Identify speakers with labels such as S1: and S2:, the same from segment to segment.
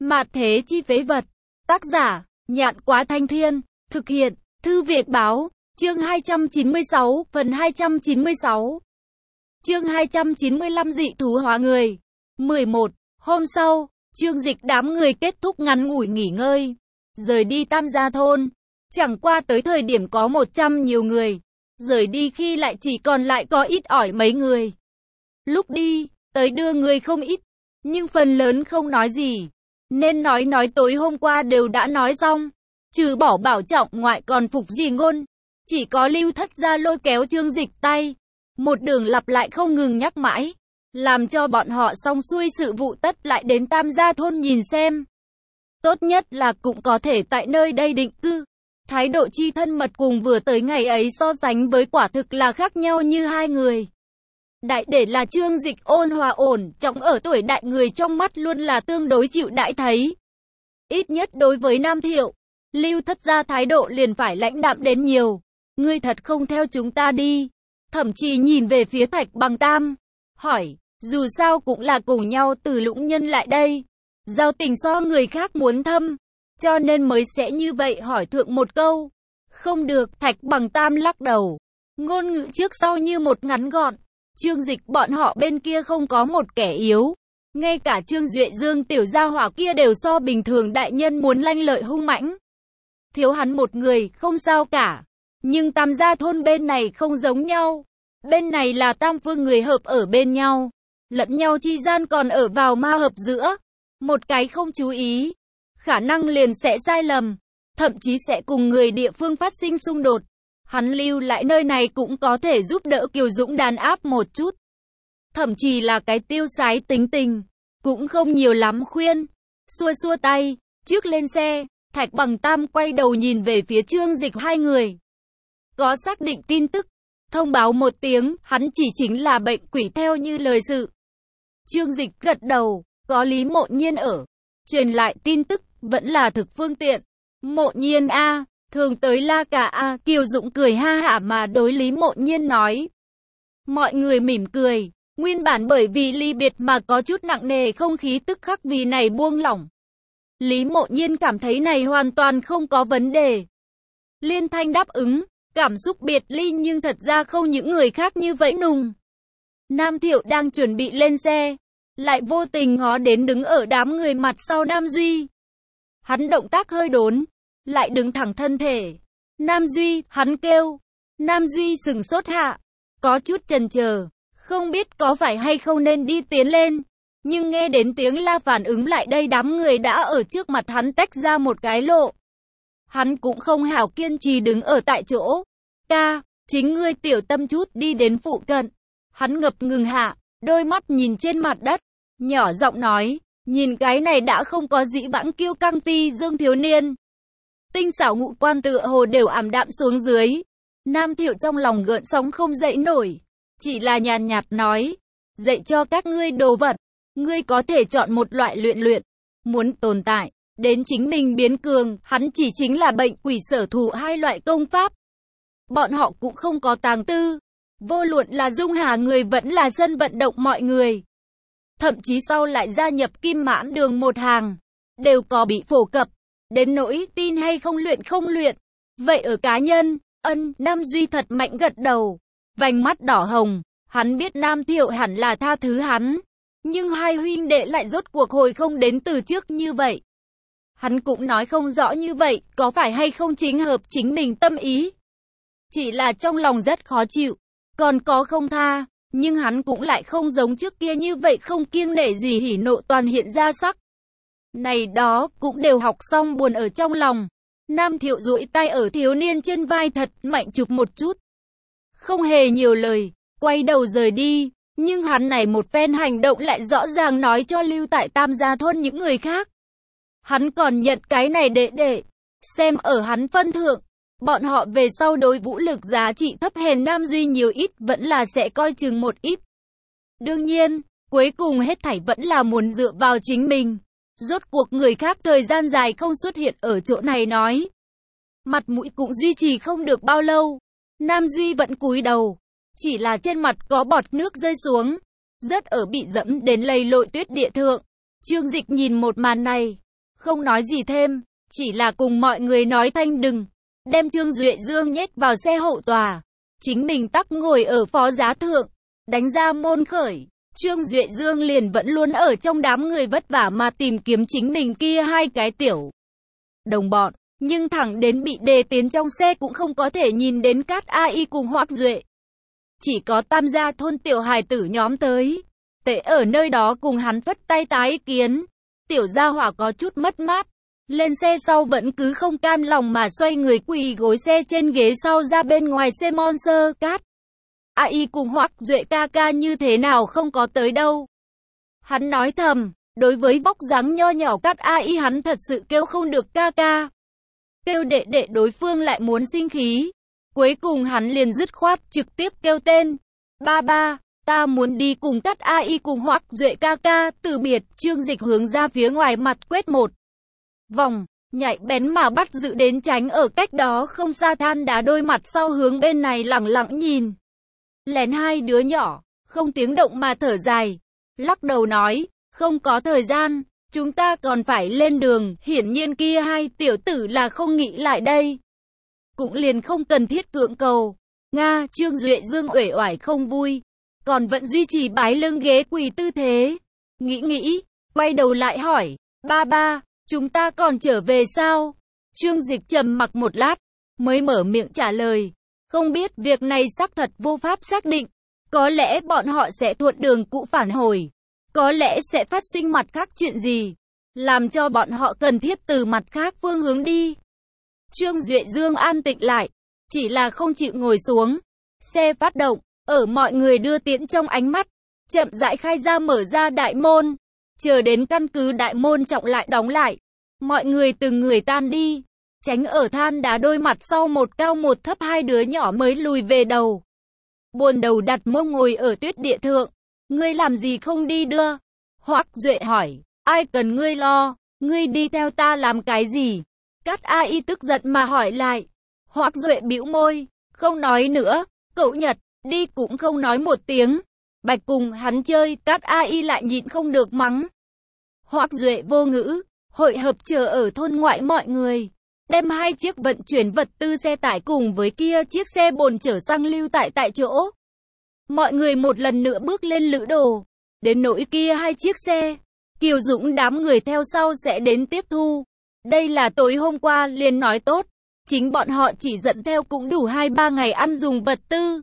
S1: Mạt thế chi phế vật. Tác giả, Nhạn Quá Thanh Thiên. Thực hiện, Thư Việt Báo. Chương 296, phần 296. Chương 295 dị thú hóa người. 11. Hôm sau, Trương Dịch đám người kết thúc ngắn ngủi nghỉ ngơi, rời đi Tam Gia Thôn. Chẳng qua tới thời điểm có 100 nhiều người, rời đi khi lại chỉ còn lại có ít ỏi mấy người. Lúc đi, tới đưa người không ít, nhưng phần lớn không nói gì. Nên nói tối hôm qua đều đã nói xong, trừ bỏ Bảo Trọng ngoại còn phục gì ngôn. Chỉ có Lưu Thất Gia lôi kéo Trương Dịch tay, một đường lặp lại không ngừng nhắc mãi, làm cho bọn họ xong xuôi sự vụ tất lại đến Tam Gia Thôn nhìn xem. Tốt nhất là cũng có thể tại nơi đây định cư. Thái độ chi thân mật cùng vừa tới ngày ấy so sánh với quả thực là khác nhau như hai người. Đại để là Trương Dịch ôn hòa ổn trọng ở tuổi đại người trong mắt luôn là tương đối chịu đãi thấy. Ít nhất đối với Nam Thiệu, Lưu Thất Gia thái độ liền phải lãnh đạm đến nhiều. Ngươi thật không theo chúng ta đi. Thậm chí nhìn về phía Thạch Bằng Tam, hỏi, dù sao cũng là cùng nhau từ Lũng Nhân lại đây. Giao tình so người khác muốn thâm, cho nên mới sẽ như vậy hỏi thượng một câu. Không được, Thạch Bằng Tam lắc đầu. Ngôn ngữ trước sau như một ngắn gọn. Trương Dịch bọn họ bên kia không có một kẻ yếu. Ngay cả Trương Duệ Dương tiểu gia hỏa kia đều so bình thường đại nhân muốn lanh lợi hung mãnh. Thiếu hắn một người, không sao cả. Nhưng Tam Gia Thôn bên này không giống nhau. Bên này là tam phương người hợp ở bên nhau. Lẫn nhau chi gian còn ở vào ma hợp giữa. Một cái không chú ý, khả năng liền sẽ sai lầm. Thậm chí sẽ cùng người địa phương phát sinh xung đột. Hắn lưu lại nơi này cũng có thể giúp đỡ Kiều Dũng đàn áp một chút. Thậm chí là cái tiêu sái tính tình. Cũng không nhiều lắm khuyên. Xua xua tay, trước lên xe, Thạch Bằng Tam quay đầu nhìn về phía Trương Dịch hai người. Có xác định tin tức, thông báo một tiếng, hắn chỉ chính là bệnh quỷ theo như lời sự. Trương Dịch gật đầu, có Lý Mộ Nhiên ở. Truyền lại tin tức, vẫn là thực phương tiện. Mộ Nhiên a, thường tới la cả a, Kiều Dũng cười ha hả mà đối Lý Mộ Nhiên nói. Mọi người mỉm cười, nguyên bản bởi vì ly biệt mà có chút nặng nề không khí tức khắc vì này buông lỏng. Lý Mộ Nhiên cảm thấy này hoàn toàn không có vấn đề. Liên thanh đáp ứng, cảm xúc biệt ly nhưng thật ra không những người khác như vậy nùng. Nam Thiệu đang chuẩn bị lên xe, lại vô tình ngó đến đứng ở đám người mặt sau Nam Duy. Hắn động tác hơi đốn, lại đứng thẳng thân thể. Nam Duy, hắn kêu. Nam Duy sừng sốt hạ, có chút chần chờ, không biết có phải hay không nên đi tiến lên. Nhưng nghe đến tiếng la phản ứng lại đây đám người đã ở trước mặt hắn tách ra một cái lộ. Hắn cũng không hảo kiên trì đứng ở tại chỗ. Ca, chính ngươi tiểu tâm chút đi đến phụ cận. Hắn ngập ngừng hạ, đôi mắt nhìn trên mặt đất, nhỏ giọng nói, nhìn cái này đã không có dĩ vãng kiêu căng phi dương thiếu niên. Tinh xảo ngũ quan tựa hồ đều ảm đạm xuống dưới. Nam Thiệu trong lòng gợn sóng không dậy nổi, chỉ là nhàn nhạt nói, dạy cho các ngươi đồ vật, ngươi có thể chọn một loại luyện, muốn tồn tại, đến chính mình biến cường, hắn chỉ chính là bệnh quỷ sở thủ hai loại công pháp. Bọn họ cũng không có tàng tư, vô luận là Dung Hà người vẫn là sân vận động mọi người. Thậm chí sau lại gia nhập Kim Mãn Đường một hàng, đều có bị phổ cập, đến nỗi tin hay không luyện. Vậy ở cá nhân, Nam Duy thật mạnh gật đầu, vành mắt đỏ hồng, hắn biết Nam Thiệu hẳn là tha thứ hắn. Nhưng hai huynh đệ lại rốt cuộc hồi không đến từ trước như vậy. Hắn cũng nói không rõ như vậy, có phải hay không chính hợp chính mình tâm ý. Chỉ là trong lòng rất khó chịu, còn có không tha, nhưng hắn cũng lại không giống trước kia như vậy không kiêng nể gì hỉ nộ toàn hiện ra sắc. Này đó, cũng đều học xong buồn ở trong lòng. Nam Thiệu duỗi tay ở thiếu niên trên vai thật mạnh chụp một chút. Không hề nhiều lời, quay đầu rời đi. Nhưng hắn này một phen hành động lại rõ ràng nói cho lưu tại Tam Gia Thôn những người khác. Hắn còn nhận cái này để xem ở hắn phân thượng. Bọn họ về sau đối vũ lực giá trị thấp hèn Nam Duy nhiều ít vẫn là sẽ coi chừng một ít. Đương nhiên, cuối cùng hết thảy vẫn là muốn dựa vào chính mình. Rốt cuộc người khác thời gian dài không xuất hiện ở chỗ này nói. Mặt mũi cũng duy trì không được bao lâu. Nam Duy vẫn cúi đầu. Chỉ là trên mặt có bọt nước rơi xuống, rất ở bị dẫm đến lầy lội tuyết địa thượng. Trương Dịch nhìn một màn này, không nói gì thêm, chỉ là cùng mọi người nói thanh đừng, đem Trương Duệ Dương nhét vào xe hậu tòa. Chính mình tắc ngồi ở phó giá thượng, đánh ra môn khởi. Trương Duệ Dương liền vẫn luôn ở trong đám người vất vả mà tìm kiếm chính mình kia hai cái tiểu đồng bọn, nhưng thẳng đến bị đề tiến trong xe cũng không có thể nhìn đến Cát A-y cùng Hoắc Duệ. Chỉ có Tam gia thôn tiểu hài tử nhóm tới, tệ ở nơi đó cùng hắn phất tay tái kiến. Tiểu gia hỏa có chút mất mát, lên xe sau vẫn cứ không cam lòng mà xoay người quỳ gối xe trên ghế sau ra bên ngoài xe Monster. Cát A-y cùng Hoắc Duệ ca ca như thế nào không có tới đâu. Hắn nói thầm, đối với vóc dáng nho nhỏ Cát A-y hắn thật sự kêu không được ca ca. Kêu đệ đệ đối phương lại muốn sinh khí. Cuối cùng hắn liền dứt khoát trực tiếp kêu tên. Ba ba, ta muốn đi cùng Cát A-y cùng Hoắc Duệ ca ca. Từ biệt. Trương Dịch hướng ra phía ngoài mặt quét một vòng, nhạy bén mà bắt giữ đến tránh ở cách đó không xa than đá đôi mặt sau hướng bên này lẳng lặng nhìn. Lén hai đứa nhỏ, không tiếng động mà thở dài, lắc đầu nói, không có thời gian, chúng ta còn phải lên đường. Hiển nhiên kia hai tiểu tử là không nghĩ lại đây, cũng liền không cần thiết cưỡng cầu. Nga, Trương Duệ Dương uể oải không vui, còn vẫn duy trì bái lưng ghế quỳ tư thế. Nghĩ, quay đầu lại hỏi, ba ba, chúng ta còn trở về sao? Trương Dịch trầm mặc một lát, mới mở miệng trả lời, không biết, việc này xác thật vô pháp xác định. Có lẽ bọn họ sẽ thuận đường cũ phản hồi, có lẽ sẽ phát sinh mặt khác chuyện gì, làm cho bọn họ cần thiết từ mặt khác phương hướng đi. Trương Duệ Dương an tĩnh lại, chỉ là không chịu ngồi xuống. Xe phát động, ở mọi người đưa tiễn trong ánh mắt, chậm rãi khai ra mở ra đại môn. Chờ đến căn cứ đại môn trọng lại đóng lại, mọi người từng người tan đi, tránh ở than đá đôi mặt sau một cao một thấp hai đứa nhỏ mới lùi về đầu. Buồn đầu đặt mông ngồi ở tuyết địa thượng. Ngươi làm gì không đi đưa? Hoắc Duệ hỏi, ai cần ngươi lo, ngươi đi theo ta làm cái gì? Cát A-y tức giận mà hỏi lại. Hoắc Duệ bĩu môi, không nói nữa. Cậu Nhật, đi cũng không nói một tiếng. Bạch cùng hắn chơi. Cát A-y lại nhịn không được mắng. Hoắc Duệ vô ngữ, hội hợp chờ ở thôn ngoại mọi người, đem hai chiếc vận chuyển vật tư xe tải cùng với kia chiếc xe bồn chở xăng lưu tại chỗ. Mọi người một lần nữa bước lên lữ đồ, đến nỗi kia hai chiếc xe, Kiều Dũng đám người theo sau sẽ đến tiếp thu. Đây là tối hôm qua liền nói tốt, chính bọn họ chỉ dẫn theo cũng đủ 2-3 ngày ăn dùng vật tư.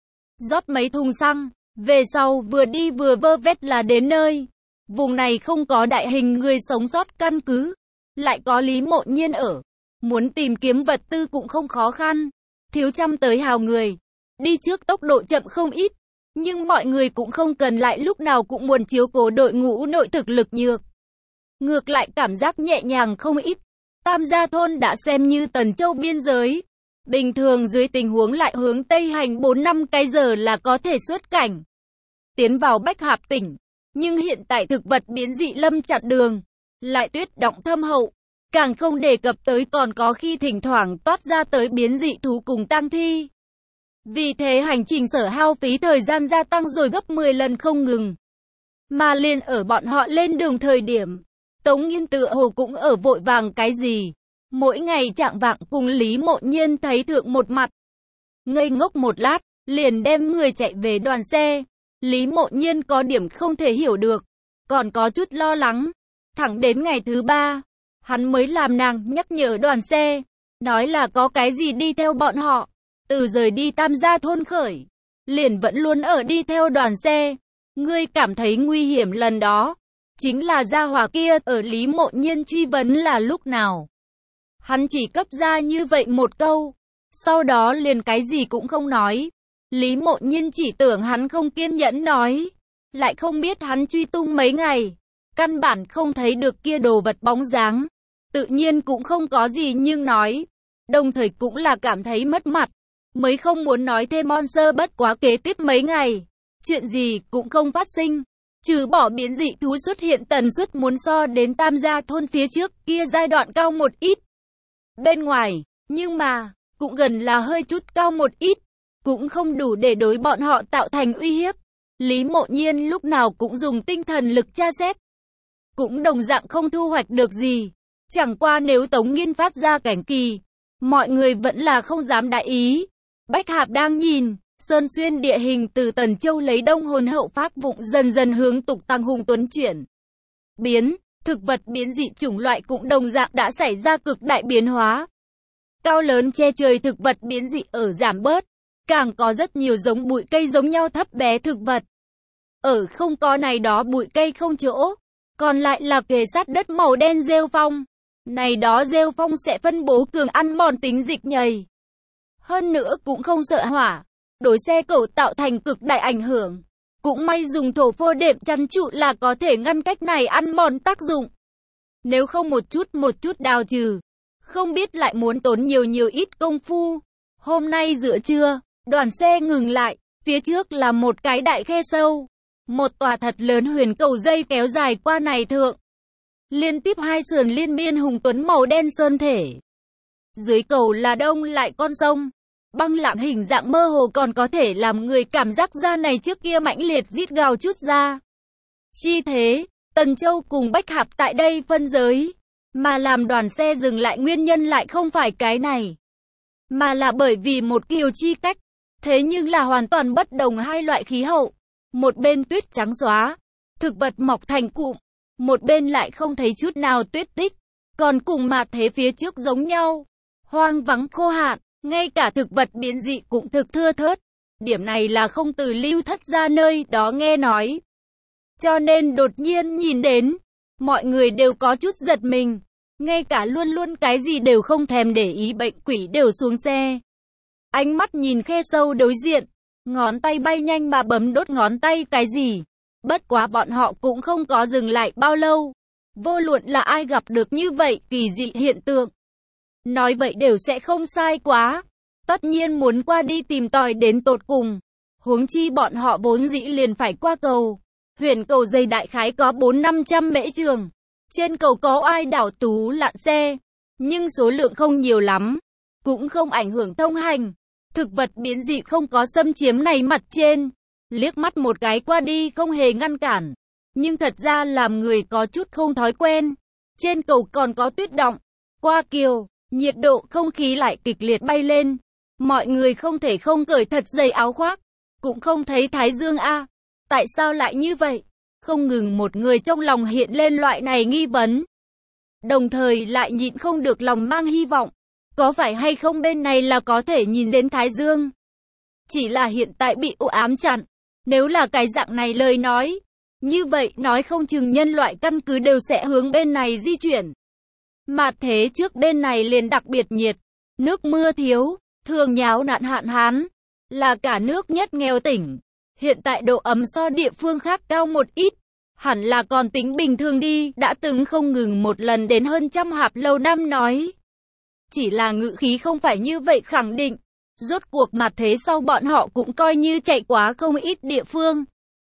S1: Rót mấy thùng xăng, về sau vừa đi vừa vơ vét là đến nơi. Vùng này không có đại hình người sống sót căn cứ, lại có Lý Mộ Nhiên ở, muốn tìm kiếm vật tư cũng không khó khăn. Thiếu trăm tới hào người, đi trước tốc độ chậm không ít, nhưng mọi người cũng không cần lại lúc nào cũng muốn chiếu cố đội ngũ nội thực lực nhược. Ngược lại cảm giác nhẹ nhàng không ít. Tam gia thôn đã xem như Tần Châu biên giới. Bình thường dưới tình huống lại hướng Tây hành 4-5 cái giờ là có thể xuất cảnh, tiến vào Bách Hạp tỉnh. Nhưng hiện tại thực vật biến dị lâm chặn đường, lại tuyết động thâm hậu, càng không đề cập tới còn có khi thỉnh thoảng toát ra tới biến dị thú cùng tang thi. Vì thế hành trình sở hao phí thời gian gia tăng rồi gấp 10 lần không ngừng. Mà liền ở bọn họ lên đường thời điểm, Tống Nghiên tựa hồ cũng ở vội vàng cái gì. Mỗi ngày trạng vạng cùng Lý Mộ Nhiên thấy thượng một mặt. Ngây ngốc một lát, liền đem người chạy về đoàn xe. Lý Mộ Nhiên có điểm không thể hiểu được, còn có chút lo lắng. Thẳng đến ngày thứ 3, hắn mới làm nàng nhắc nhở đoàn xe, nói là có cái gì đi theo bọn họ. Từ rời đi Tam gia thôn khởi, liền vẫn luôn ở đi theo đoàn xe. Ngươi cảm thấy nguy hiểm lần đó, chính là gia hỏa kia. Ở Lý Mộ Nhiên truy vấn là lúc nào, hắn chỉ cấp ra như vậy một câu, sau đó liền cái gì cũng không nói. Lý Mộ Nhiên chỉ tưởng hắn không kiên nhẫn nói, lại không biết hắn truy tung mấy ngày, căn bản không thấy được kia đồ vật bóng dáng. Tự nhiên cũng không có gì nhưng nói, đồng thời cũng là cảm thấy mất mặt, mới không muốn nói thêm. Monster bất quá kế tiếp mấy ngày, chuyện gì cũng không phát sinh, trừ bỏ biến dị thú xuất hiện tần suất muốn so đến Tam gia thôn phía trước kia giai đoạn cao một ít. Bên ngoài, nhưng mà, cũng gần là hơi chút cao một ít, cũng không đủ để đối bọn họ tạo thành uy hiếp. Lý Mộ Nhiên lúc nào cũng dùng tinh thần lực tra xét, cũng đồng dạng không thu hoạch được gì. Chẳng qua nếu Tống Nghiên phát ra cảnh kỳ, mọi người vẫn là không dám đại ý. Bách Hạp đang nhìn, sơn xuyên địa hình từ Tần Châu lấy đông hồn hậu phác vụng dần dần hướng tục tăng hùng tuấn chuyển. Biến, thực vật biến dị chủng loại cũng đồng dạng đã xảy ra cực đại biến hóa. Cao lớn che trời thực vật biến dị ở giảm bớt, càng có rất nhiều giống bụi cây giống nhau thấp bé thực vật. Ở không có này đó bụi cây không chỗ, còn lại là kề sát đất màu đen rêu phong. Này đó rêu phong sẽ phân bố cường ăn mòn tính dịch nhầy. Hơn nữa cũng không sợ hỏa, đối xe cẩu tạo thành cực đại ảnh hưởng. Cũng may dùng thổ phô đệm chắn trụ là có thể ngăn cách này ăn mòn tác dụng. Nếu không một chút đào trừ, không biết lại muốn tốn nhiều ít công phu. Hôm nay giữa trưa, đoàn xe ngừng lại, phía trước là một cái đại khe sâu. Một tòa thật lớn huyền cầu dây kéo dài qua này thượng. Liên tiếp hai sườn liên miên hùng tuấn màu đen sơn thể. Dưới cầu là đông lại con sông. Băng lạng hình dạng mơ hồ còn có thể làm người cảm giác ra này trước kia mãnh liệt rít gào chút ra. Chi thế, Tần Châu cùng Bách Hạp tại đây phân giới. Mà làm đoàn xe dừng lại nguyên nhân lại không phải cái này. Mà là bởi vì một kiều chi cách. Thế nhưng là hoàn toàn bất đồng hai loại khí hậu. Một bên tuyết trắng xóa, thực vật mọc thành cụm. Một bên lại không thấy chút nào tuyết tích. Còn cùng mà thế phía trước giống nhau. Hoang vắng khô hạn, ngay cả thực vật biến dị cũng thực thưa thớt. Điểm này là không từ Lưu Thất ra nơi đó nghe nói. Cho nên đột nhiên nhìn đến, mọi người đều có chút giật mình. Ngay cả luôn luôn cái gì đều không thèm để ý bệnh quỷ đều xuống xe. Ánh mắt nhìn khe sâu đối diện, ngón tay bay nhanh mà bấm đốt ngón tay cái gì. Bất quá bọn họ cũng không có dừng lại bao lâu. Vô luận là ai gặp được như vậy kỳ dị hiện tượng. Nói vậy đều sẽ không sai quá. Tất nhiên muốn qua đi tìm tòi đến tột cùng. Huống chi bọn họ vốn dĩ liền phải qua cầu. Huyền cầu dây đại khái có 400-500 mễ trường. Trên cầu có ai đảo tú lặn xe. Nhưng số lượng không nhiều lắm. Cũng không ảnh hưởng thông hành. Thực vật biến dị không có xâm chiếm này mặt trên. Liếc mắt một cái qua đi không hề ngăn cản. Nhưng thật ra làm người có chút không thói quen. Trên cầu còn có tuyết đọng. Qua kiều, nhiệt độ không khí lại kịch liệt bay lên. Mọi người không thể không cởi thật dày áo khoác. Cũng không thấy thái dương a. Tại sao lại như vậy? Không ngừng một người trong lòng hiện lên loại này nghi vấn. Đồng thời lại nhịn không được lòng mang hy vọng. Có phải hay không bên này là có thể nhìn đến thái dương? Chỉ là hiện tại bị u ám chặn. Nếu là cái dạng này lời nói, như vậy nói không chừng nhân loại căn cứ đều sẽ hướng bên này di chuyển. Mà thế trước bên này liền đặc biệt nhiệt, nước mưa thiếu, thường nháo nạn hạn hán, là cả nước nhất nghèo tỉnh. Hiện tại độ ấm so địa phương khác cao một ít, hẳn là còn tính bình thường đi, đã từng không ngừng một lần đến hơn trăm Hạp Lâu Năm nói. Chỉ là ngữ khí không phải như vậy khẳng định. Rốt cuộc mặt thế sau bọn họ cũng coi như chạy quá không ít địa phương.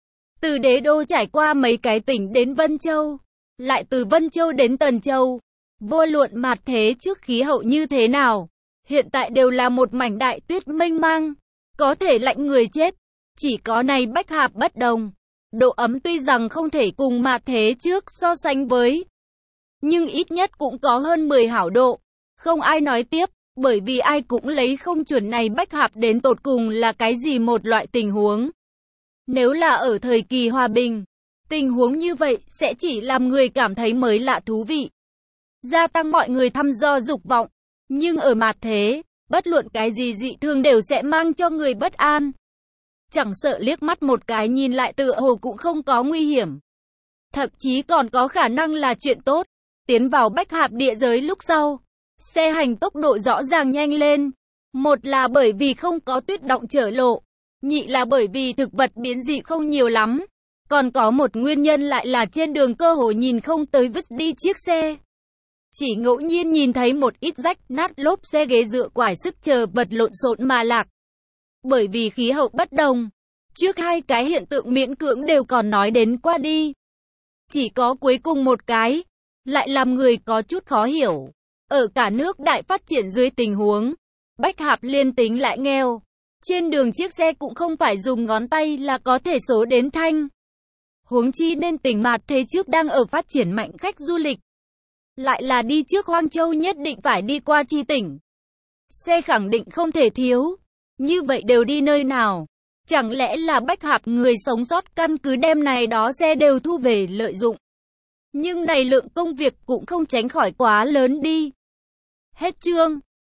S1: Từ Đế Đô trải qua mấy cái tỉnh đến Vân Châu, lại từ Vân Châu đến Tần Châu. Vô luận mặt thế trước khí hậu như thế nào, hiện tại đều là một mảnh đại tuyết mênh mang, có thể lạnh người chết. Chỉ có này Bách Hạp bất đồng. Độ ấm tuy rằng không thể cùng mặt thế trước so sánh với, nhưng ít nhất cũng có hơn 10 hảo độ. Không ai nói tiếp. Bởi vì ai cũng lấy không chuẩn này Bách Hạp đến tột cùng là cái gì một loại tình huống. Nếu là ở thời kỳ hòa bình, tình huống như vậy sẽ chỉ làm người cảm thấy mới lạ thú vị. Gia tăng mọi người thăm dò dục vọng. Nhưng ở mặt thế, bất luận cái gì dị thường đều sẽ mang cho người bất an. Chẳng sợ liếc mắt một cái nhìn lại tựa hồ cũng không có nguy hiểm. Thậm chí còn có khả năng là chuyện tốt. Tiến vào Bách Hạp địa giới lúc sau, xe hành tốc độ rõ ràng nhanh lên. Một là bởi vì không có tuyết động trở lộ. Nhị là bởi vì thực vật biến dị không nhiều lắm. Còn có một nguyên nhân lại là trên đường cơ hồ nhìn không tới vứt đi chiếc xe. Chỉ ngẫu nhiên nhìn thấy một ít rách nát lốp xe ghế dựa quải sức chờ vật lộn xộn mà lạc. Bởi vì khí hậu bất đồng, trước hai cái hiện tượng miễn cưỡng đều còn nói đến qua đi. Chỉ có cuối cùng một cái, lại làm người có chút khó hiểu. Ở cả nước đại phát triển dưới tình huống, Bách Hạp liên tính lại nghèo. Trên đường chiếc xe cũng không phải dùng ngón tay là có thể số đến thanh. Huống chi nên tỉnh mặt thế trước đang ở phát triển mạnh khách du lịch. Lại là đi trước Hoang Châu, nhất định phải đi qua Chi tỉnh. Xe khẳng định không thể thiếu. Như vậy đều đi nơi nào? Chẳng lẽ là Bách Hạc người sống sót căn cứ đem này đó xe đều thu về lợi dụng? Nhưng này lượng công việc cũng không tránh khỏi quá lớn đi. Hết chương.